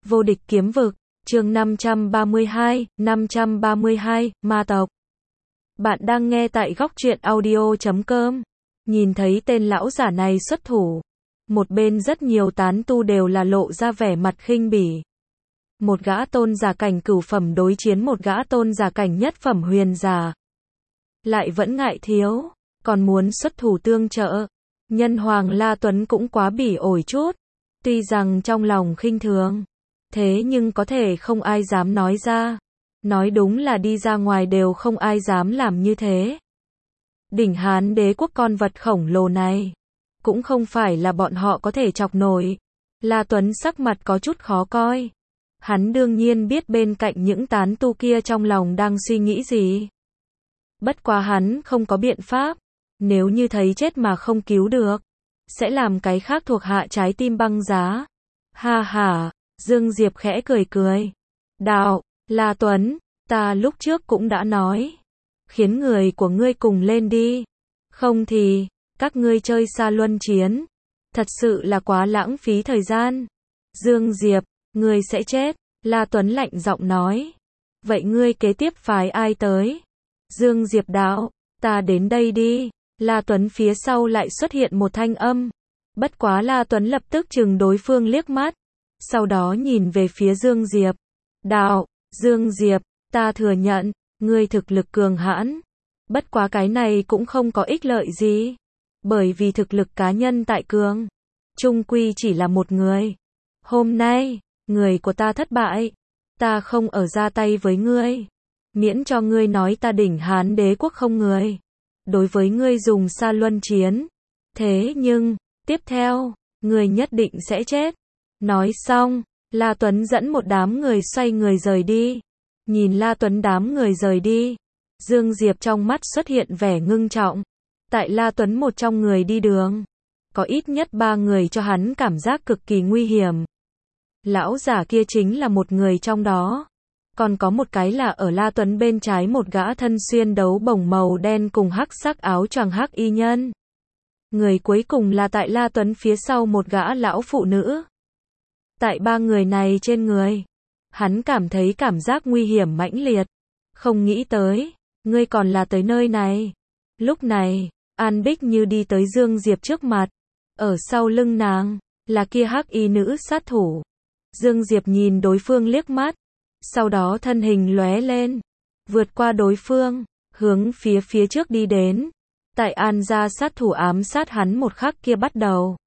Vô địch kiếm vực, chương 532, ma tộc. Bạn đang nghe tại góc truyện audio.com. Nhìn thấy tên lão giả này xuất thủ. Một bên rất nhiều tán tu đều là lộ ra vẻ mặt khinh bỉ. Một gã tôn giả cảnh cửu phẩm đối chiến một gã tôn giả cảnh nhất phẩm huyền giả. Lại vẫn ngại thiếu, còn muốn xuất thủ tương trợ. Nhân Hoàng La Tuấn cũng quá bỉ ổi chút. Tuy rằng trong lòng khinh thường, thế nhưng có thể không ai dám nói ra. Nói đúng là đi ra ngoài đều không ai dám làm như thế. Đỉnh Hán đế quốc con vật khổng lồ này, cũng không phải là bọn họ có thể chọc nổi. La Tuấn sắc mặt có chút khó coi. Hắn đương nhiên biết bên cạnh những tán tu kia trong lòng đang suy nghĩ gì. Bất quá hắn không có biện pháp. Nếu như thấy chết mà không cứu được, sẽ làm cái khác thuộc hạ trái tim băng giá. Ha ha, Dương Diệp khẽ cười cười. Đạo, La Tuấn, ta lúc trước cũng đã nói. Khiến người của ngươi cùng lên đi. Không thì, các ngươi chơi xa luân chiến. Thật sự là quá lãng phí thời gian. Dương Diệp, ngươi sẽ chết. La Tuấn lạnh giọng nói. Vậy ngươi kế tiếp phái ai tới? Dương Diệp đạo, ta đến đây đi. La Tuấn phía sau lại xuất hiện một thanh âm. Bất quá La Tuấn lập tức chừng đối phương liếc mắt. Sau đó nhìn về phía Dương Diệp. Đạo, Dương Diệp, ta thừa nhận, ngươi thực lực cường hãn. Bất quá cái này cũng không có ích lợi gì. Bởi vì thực lực cá nhân tại cường, chung quy chỉ là một người. Hôm nay, người của ta thất bại. Ta không ở ra tay với ngươi. Miễn cho ngươi nói ta Đỉnh Hán đế quốc không người. Đối với ngươi dùng xa luân chiến. Thế nhưng, tiếp theo, ngươi nhất định sẽ chết. Nói xong, La Tuấn dẫn một đám người xoay người rời đi. Nhìn La Tuấn đám người rời đi, Dương Diệp trong mắt xuất hiện vẻ ngưng trọng. Tại La Tuấn một trong người đi đường, có ít nhất 3 người cho hắn cảm giác cực kỳ nguy hiểm. Lão giả kia chính là một người trong đó. Còn có một cái là ở La Tuấn bên trái một gã thân xuyên đấu bổng màu đen cùng hắc sắc áo choàng hắc y nhân. Người cuối cùng là tại La Tuấn phía sau một gã lão phụ nữ. Tại 3 người này trên người, hắn cảm thấy cảm giác nguy hiểm mãnh liệt. Không nghĩ tới, ngươi còn là tới nơi này. Lúc này, An Bích Như đi tới Dương Diệp trước mặt. Ở sau lưng nàng, là kia hắc y nữ sát thủ. Dương Diệp nhìn đối phương liếc mắt. Sau đó thân hình lóe lên, vượt qua đối phương, hướng phía trước đi đến. Tại An gia sát thủ ám sát hắn một khắc kia bắt đầu.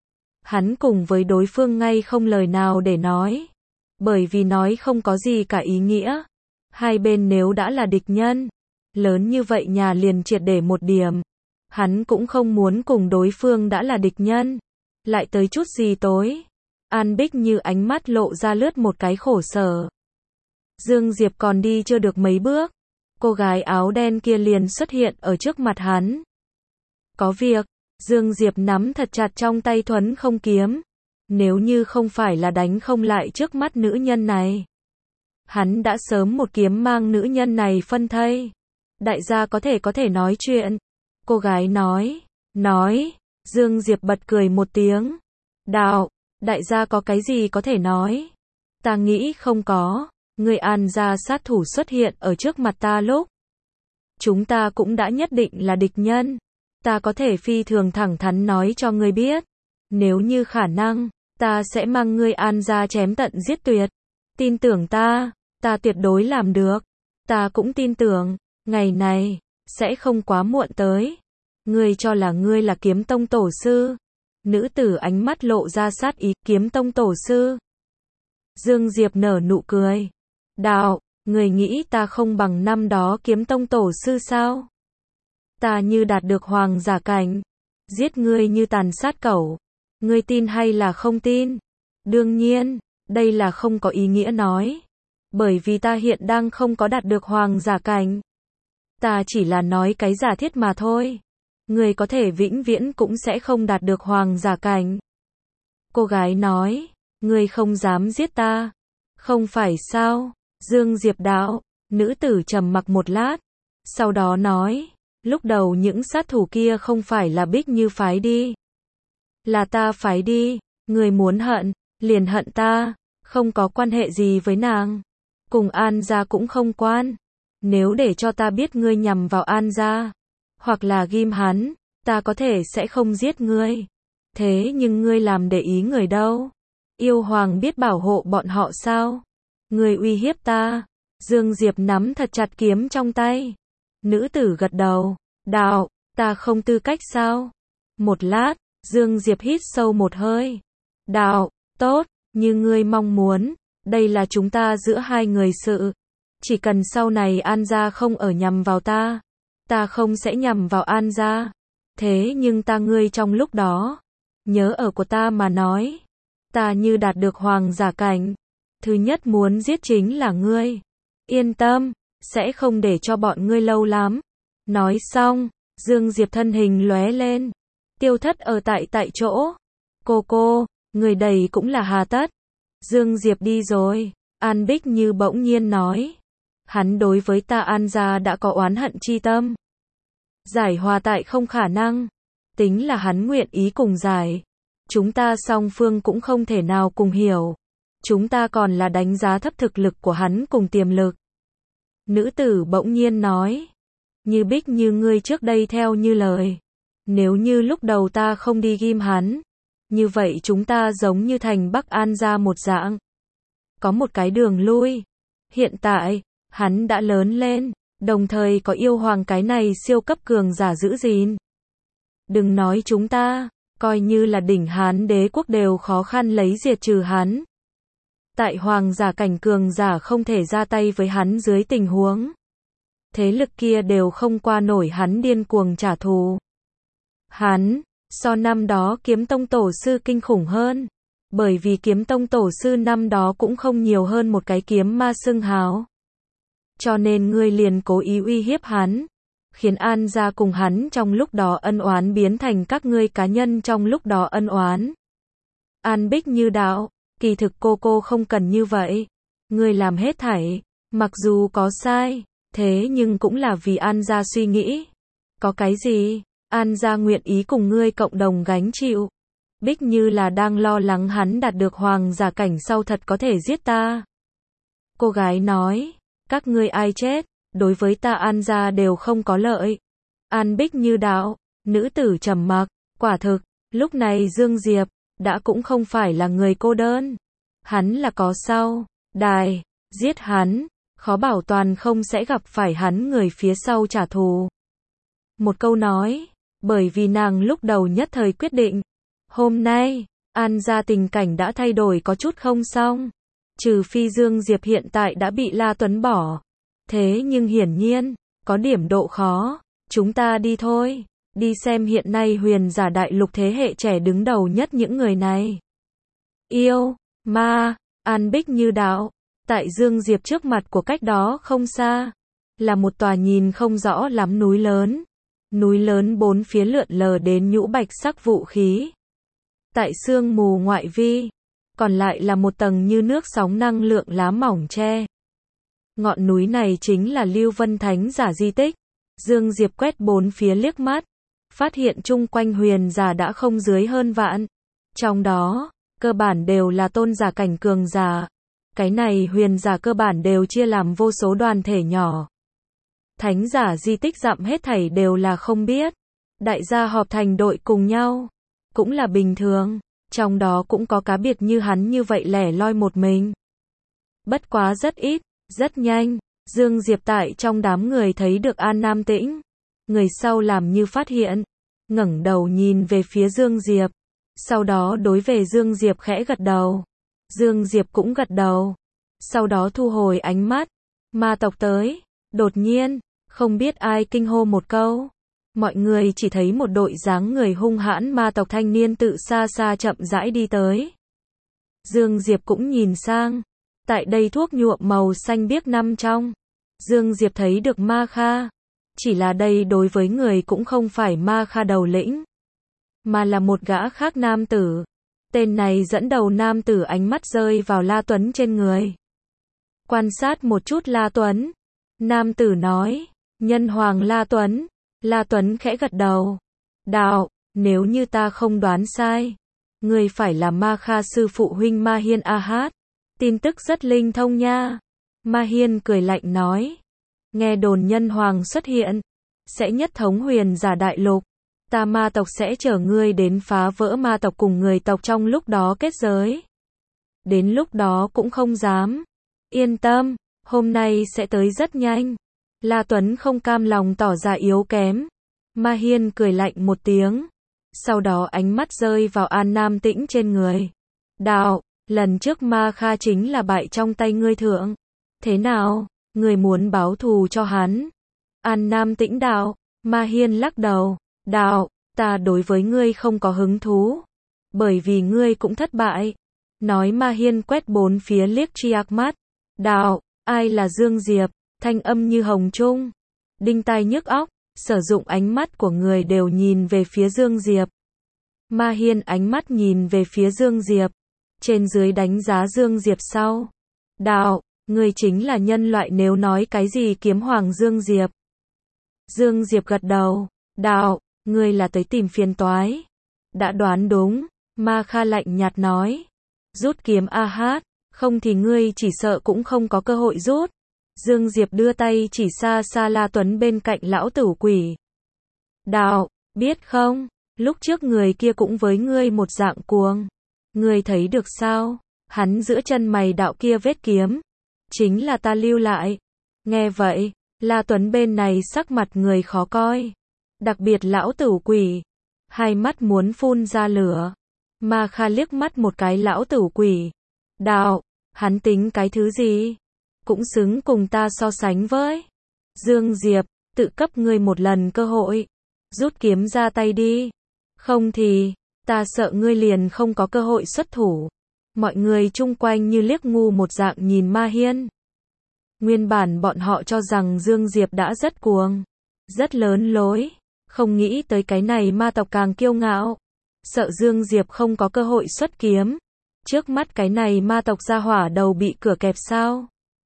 Hắn cùng với đối phương ngay không lời nào để nói. Bởi vì nói không có gì cả ý nghĩa. Hai bên nếu đã là địch nhân, lớn như vậy nhà liền triệt để một điểm. Hắn cũng không muốn cùng đối phương đã là địch nhân. Lại tới chút gì tối. An Bích Như ánh mắt lộ ra lướt một cái khổ sở. Dương Diệp còn đi chưa được mấy bước. Cô gái áo đen kia liền xuất hiện ở trước mặt hắn. Có việc, Dương Diệp nắm thật chặt trong tay thuấn không kiếm. Nếu như không phải là đánh không lại trước mắt nữ nhân này, hắn đã sớm một kiếm mang nữ nhân này phân thây. Đại gia có thể nói chuyện. Cô gái nói, Dương Diệp bật cười một tiếng. Đạo, đại gia có cái gì có thể nói? Ta nghĩ không có. Người An gia sát thủ xuất hiện ở trước mặt ta lúc chúng ta cũng đã nhất định là địch nhân. Ta có thể phi thường thẳng thắn nói cho ngươi biết. Nếu như khả năng, ta sẽ mang ngươi An gia chém tận giết tuyệt. Tin tưởng ta tuyệt đối làm được. Ta cũng tin tưởng, ngày này, sẽ không quá muộn tới. Ngươi cho là ngươi là Kiếm Tông tổ sư. Nữ tử ánh mắt lộ ra sát ý. Kiếm Tông tổ sư. Dương Diệp nở nụ cười. Đạo, người nghĩ ta không bằng năm đó Kiếm Tông tổ sư sao? Ta như đạt được hoàng giả cảnh, giết ngươi như tàn sát cẩu. Ngươi tin hay là không tin? Đương nhiên, đây là không có ý nghĩa nói. Bởi vì ta hiện đang không có đạt được hoàng giả cảnh. Ta chỉ là nói cái giả thiết mà thôi. Ngươi có thể vĩnh viễn cũng sẽ không đạt được hoàng giả cảnh. Cô gái nói, ngươi không dám giết ta. Không phải sao? Dương Diệp đạo, nữ tử trầm mặc một lát. Sau đó nói, lúc đầu những sát thủ kia không phải là Bích Như phái đi. Là ta phái đi, người muốn hận, liền hận ta. không có quan hệ gì với nàng. Cùng An gia cũng không quan. Nếu để cho ta biết ngươi nhằm vào An gia, hoặc là ghim hắn, ta có thể sẽ không giết ngươi. Thế nhưng ngươi làm để ý người đâu? Yêu hoàng biết bảo hộ bọn họ sao? Ngươi uy hiếp ta. Dương Diệp nắm thật chặt kiếm trong tay. Nữ tử gật đầu. Đạo, ta không tư cách sao? Một lát, Dương Diệp hít sâu một hơi. Đạo, tốt, như ngươi mong muốn, đây là chúng ta giữa hai người sự. Chỉ cần sau này An gia không ở nhằm vào ta không sẽ nhằm vào An gia. Thế nhưng ngươi trong lúc đó, nhớ ở của ta mà nói, ta như đạt được hoàng giả cảnh. Thứ nhất muốn giết chính là ngươi. Yên tâm, sẽ không để cho bọn ngươi lâu lắm. Nói xong, Dương Diệp thân hình lóe lên, tiêu thất ở tại chỗ. Cô, người đầy cũng là hà tất. Dương Diệp đi rồi, An Bích Như bỗng nhiên nói. Hắn đối với ta An gia đã có oán hận chi tâm. Giải hòa tại không khả năng. Tính là hắn nguyện ý cùng giải. Chúng ta song phương cũng không thể nào cùng hiểu. Chúng ta còn là đánh giá thấp thực lực của hắn cùng tiềm lực. Nữ tử bỗng nhiên nói. Như Bích Như ngươi trước đây theo như lời. Nếu như lúc đầu ta không đi ghim hắn, như vậy chúng ta giống như thành Bắc An gia một dạng. Có một cái đường lui. Hiện tại, hắn đã lớn lên, đồng thời có yêu hoàng cái này siêu cấp cường giả giữ gìn. Đừng nói chúng ta, coi như là đỉnh Hán đế quốc đều khó khăn lấy diệt trừ hắn. Tại hoàng giả cảnh cường giả không thể ra tay với hắn dưới tình huống. Thế lực kia đều không qua nổi hắn điên cuồng trả thù. Hắn, so năm đó kiếm tông tổ sư kinh khủng hơn. Bởi vì kiếm tông tổ sư năm đó cũng không nhiều hơn một cái kiếm ma xưng hào. Cho nên ngươi liền cố ý uy hiếp hắn. Khiến An gia cùng hắn trong lúc đó ân oán biến thành các ngươi cá nhân trong lúc đó ân oán. An Bích Như đạo, kỳ thực cô không cần như vậy. Ngươi làm hết thảy, mặc dù có sai, thế nhưng cũng là vì An gia suy nghĩ. Có cái gì, An gia nguyện ý cùng ngươi cộng đồng gánh chịu. Bích Như là đang lo lắng hắn đạt được hoàng giả cảnh sau thật có thể giết ta. Cô gái nói, các ngươi ai chết, đối với ta An gia đều không có lợi. An Bích Như đạo, nữ tử trầm mặc, quả thực, lúc này Dương Diệp, đã cũng không phải là người cô đơn. Hắn là có sau, đài, giết hắn, khó bảo toàn không sẽ gặp phải hắn người phía sau trả thù. Một câu nói, bởi vì nàng lúc đầu nhất thời quyết định. Hôm nay, An gia tình cảnh đã thay đổi có chút không xong. Trừ phi Dương Diệp hiện tại đã bị La Tuấn bỏ. Thế nhưng hiển nhiên, có điểm độ khó. Chúng ta đi thôi. Đi xem hiện nay huyền giả đại lục thế hệ trẻ đứng đầu nhất những người này. Yêu, ma, An Bích Như đạo. Tại Dương Diệp trước mặt của cách đó không xa. Là một tòa nhìn không rõ lắm núi lớn. Núi lớn bốn phía lượn lờ đến nhũ bạch sắc vũ khí. Tại sương mù ngoại vi, còn lại là một tầng như nước sóng năng lượng lá mỏng che. Ngọn núi này chính là Lưu Vân Thánh giả di tích. Dương Diệp quét bốn phía liếc mắt, phát hiện chung quanh huyền giả đã không dưới hơn vạn. Trong đó, cơ bản đều là tôn giả cảnh cường giả. Cái này huyền giả cơ bản đều chia làm vô số đoàn thể nhỏ. Thánh giả di tích dặm hết thảy đều là không biết. Đại gia họp thành đội cùng nhau, cũng là bình thường. Trong đó cũng có cá biệt như hắn như vậy lẻ loi một mình. Bất quá rất ít, rất nhanh. Dương Diệp tại trong đám người thấy được An Nam Tĩnh. Người sau làm như phát hiện, ngẩng đầu nhìn về phía Dương Diệp. Sau đó đối về Dương Diệp khẽ gật đầu. Dương Diệp cũng gật đầu. Sau đó thu hồi ánh mắt. Ma tộc tới. Đột nhiên, không biết ai kinh hô một câu. Mọi người chỉ thấy một đội dáng người hung hãn ma tộc thanh niên tự xa xa chậm rãi đi tới. Dương Diệp cũng nhìn sang. Tại đây thuốc nhuộm màu xanh biếc năm trong. Dương Diệp thấy được Ma Kha. Chỉ là đây đối với người cũng không phải Ma Kha đầu lĩnh. Mà là một gã khác nam tử. Tên này dẫn đầu nam tử ánh mắt rơi vào La Tuấn trên người. Quan sát một chút La Tuấn. Nam tử nói. Nhân hoàng La Tuấn. La Tuấn khẽ gật đầu. Đạo, nếu như ta không đoán sai. Ngươi phải là Ma Kha sư phụ huynh Ma Hiên A Hát. Tin tức rất linh thông nha. Ma Hiên cười lạnh nói. Nghe đồn nhân hoàng xuất hiện, sẽ nhất thống huyền giả đại lục. Ta ma tộc sẽ chở ngươi đến phá vỡ ma tộc cùng người tộc trong lúc đó kết giới. Đến lúc đó cũng không dám. Yên tâm, hôm nay sẽ tới rất nhanh. La Tuấn không cam lòng tỏ ra yếu kém. Ma Hiên cười lạnh một tiếng. Sau đó ánh mắt rơi vào An Nam Tĩnh trên người. Đạo, lần trước Ma Kha chính là bại trong tay ngươi thượng. Thế nào, ngươi muốn báo thù cho hắn? An Nam Tĩnh đạo. Ma Hiên lắc đầu. Đạo, ta đối với ngươi không có hứng thú. Bởi vì ngươi cũng thất bại. Nói Ma Hiên quét bốn phía liếc Triác mắt. Đạo, ai là Dương Diệp? Thanh âm như hồng trung. Đinh tai nhức óc, sử dụng ánh mắt của người đều nhìn về phía Dương Diệp. Ma Hiên ánh mắt nhìn về phía Dương Diệp. Trên dưới đánh giá Dương Diệp sau. Đạo, ngươi chính là nhân loại nếu nói cái gì kiếm hoàng Dương Diệp. Dương Diệp gật đầu. Đạo, ngươi là tới tìm phiền toái. Đã đoán đúng. Ma Kha lạnh nhạt nói. Rút kiếm a hát, không thì ngươi chỉ sợ cũng không có cơ hội rút. Dương Diệp đưa tay chỉ xa xa La Tuấn bên cạnh lão tử quỷ. Đạo, biết không, lúc trước người kia cũng với ngươi một dạng cuồng. Ngươi thấy được sao, hắn giữa chân mày đạo kia vết kiếm. Chính là ta lưu lại. Nghe vậy, La Tuấn bên này sắc mặt người khó coi. Đặc biệt lão tử quỷ. Hai mắt muốn phun ra lửa. Ma Kha liếc mắt một cái lão tử quỷ. Đạo, hắn tính cái thứ gì? Cũng xứng cùng ta so sánh với. Dương Diệp, tự cấp ngươi một lần cơ hội. Rút kiếm ra tay đi. Không thì, ta sợ ngươi liền không có cơ hội xuất thủ. Mọi người chung quanh như liếc ngu một dạng nhìn Ma Hiên. Nguyên bản bọn họ cho rằng Dương Diệp đã rất cuồng, rất lớn lối. Không nghĩ tới cái này ma tộc càng kiêu ngạo. Sợ Dương Diệp không có cơ hội xuất kiếm. Trước mắt cái này ma tộc gia hỏa đầu bị cửa kẹp sao?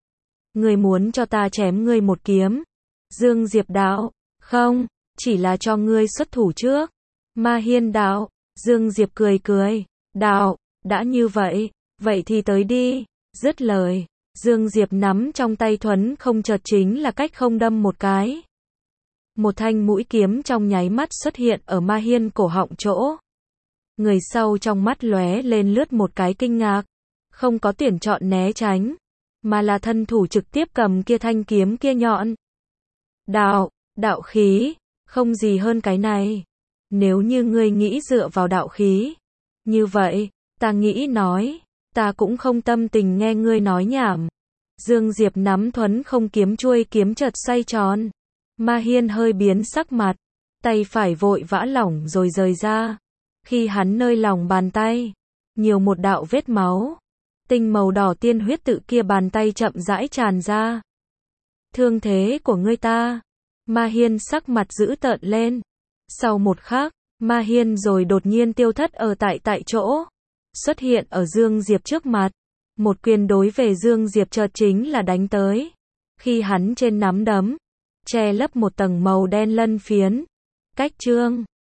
Ngươi muốn cho ta chém ngươi một kiếm? Dương Diệp đạo, không, chỉ là cho ngươi xuất thủ trước. Ma Hiên đạo, Dương Diệp cười cười, đạo, đã như vậy, vậy thì tới đi. Dứt lời, Dương Diệp nắm trong tay thuấn không chợt chính là cách không đâm một cái. Một thanh mũi kiếm trong nháy mắt xuất hiện ở Ma Hiên cổ họng chỗ. Người sau trong mắt lóe lên lướt một cái kinh ngạc, không có tuyển chọn né tránh, mà là thân thủ trực tiếp cầm kia thanh kiếm kia nhọn. Đạo, đạo khí, không gì hơn cái này. Nếu như ngươi nghĩ dựa vào đạo khí, như vậy, ta nghĩ nói, ta cũng không tâm tình nghe ngươi nói nhảm. Dương Diệp nắm thuấn không kiếm chuôi kiếm chợt xoay tròn. Ma Hiên hơi biến sắc mặt, tay phải vội vã lỏng rồi rời ra. Khi hắn nơi lòng bàn tay, nhiều một đạo vết máu. Tinh màu đỏ tiên huyết tự kia bàn tay chậm rãi tràn ra. Thương thế của ngươi ta. Ma Hiên sắc mặt dữ tợn lên. Sau một khắc, Ma Hiên rồi đột nhiên tiêu thất ở tại chỗ. Xuất hiện ở Dương Diệp trước mặt. Một quyền đối về Dương Diệp chợt chính là đánh tới. Khi hắn trên nắm đấm, che lấp một tầng màu đen lân phiến. Cách chương